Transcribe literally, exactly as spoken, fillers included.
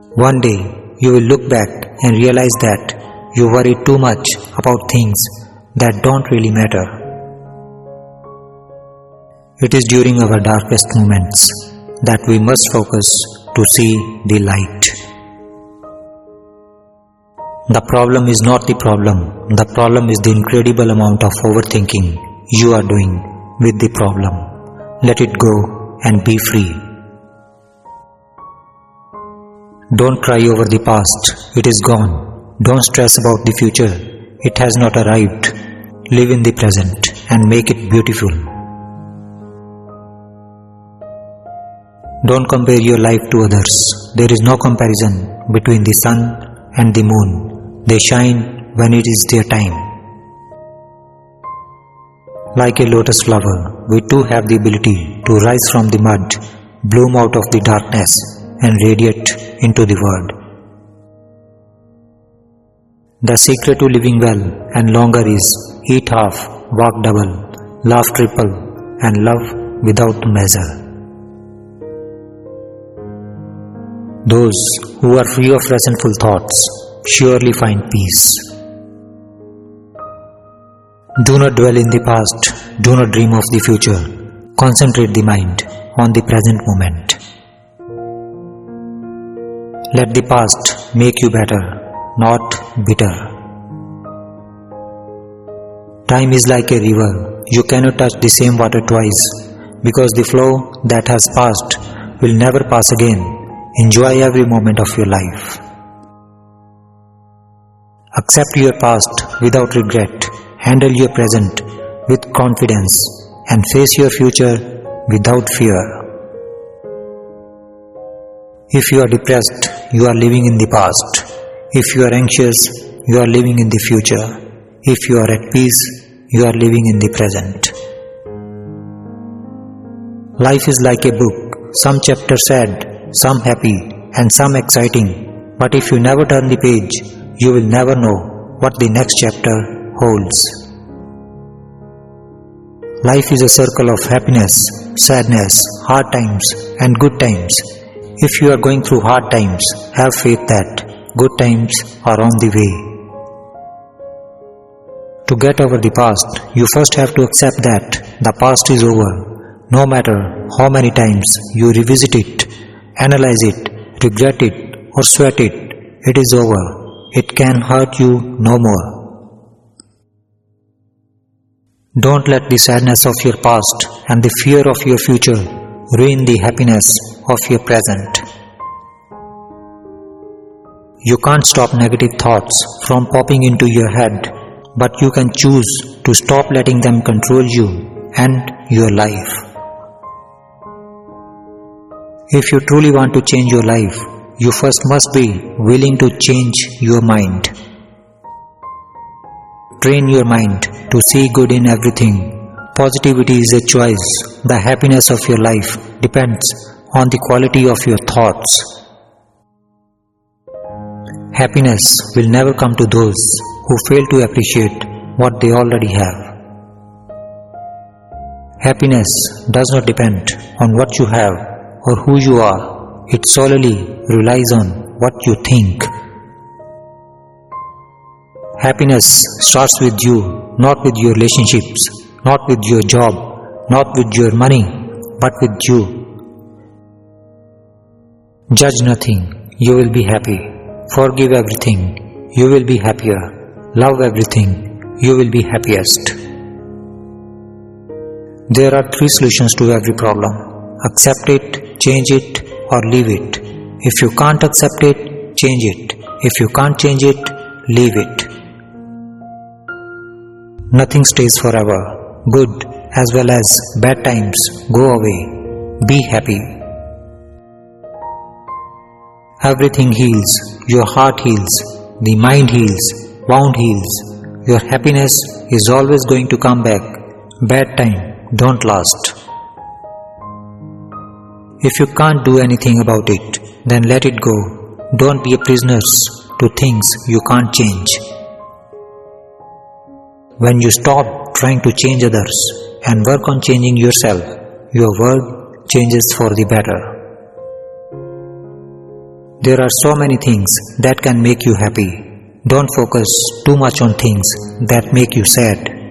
One day, you will look back and realize that you worry too much about things that don't really matter. It is during our darkest moments that we must focus to see the light. The problem is not the problem. The problem is the incredible amount of overthinking you are doing with the problem. Let it go and be free. Don't cry over the past. It is gone. Don't stress about the future. It has not arrived. Live in the present and make it beautiful. Don't compare your life to others. There is no comparison between the sun and the moon. They shine when it is their time. Like a lotus flower, we too have the ability to rise from the mud, bloom out of the darkness, and radiate into the world. The secret to living well and longer is eat half, walk double, laugh triple, and love without measure. Those who are free of resentful thoughts surely find peace. Do not dwell in the past, do not dream of the future. Concentrate the mind on the present moment. Let the past make you better, not bitter. Time is like a river. You cannot touch the same water twice, because the flow that has passed will never pass again. Enjoy every moment of your life. Accept your past without regret. Handle your present with confidence and face your future without fear. If you are depressed, you are living in the past. If you are anxious, you are living in the future. If you are at peace, you are living in the present. Life is like a book, some chapters sad, some happy, and some exciting. But if you never turn the page, you will never know what the next chapter holds. Life is a circle of happiness, sadness, hard times, and good times. If you are going through hard times, have faith that good times are on the way. To get over the past, you first have to accept that the past is over. No matter how many times you revisit it, analyze it, regret it, or sweat it, it is over. It can hurt you no more. Don't let the sadness of your past and the fear of your future ruin the happiness of your present. You can't stop negative thoughts from popping into your head, but you can choose to stop letting them control you and your life. If you truly want to change your life, you first must be willing to change your mind. Train your mind to see good in everything. Positivity is a choice. The happiness of your life depends on the quality of your thoughts. Happiness will never come to those who fail to appreciate what they already have. Happiness does not depend on what you have or who you are. It solely relies on what you think. Happiness starts with you, not with your relationships, not with your job, not with your money, but with you. Judge nothing, you will be happy. Forgive everything, you will be happier. Love everything, you will be happiest. There are three solutions to every problem. Accept it, change it, or leave it. If you can't accept it, change it. If you can't change it, leave it. Nothing stays forever. Good as well as bad times go away. Be happy. Everything heals. Your heart heals. The mind heals. Wound heals. Your happiness is always going to come back. Bad time don't last. If you can't do anything about it, then let it go. Don't be a prisoner to things you can't change. When you stop trying to change others and work on changing yourself, your world changes for the better. There are so many things that can make you happy. Don't focus too much on things that make you sad.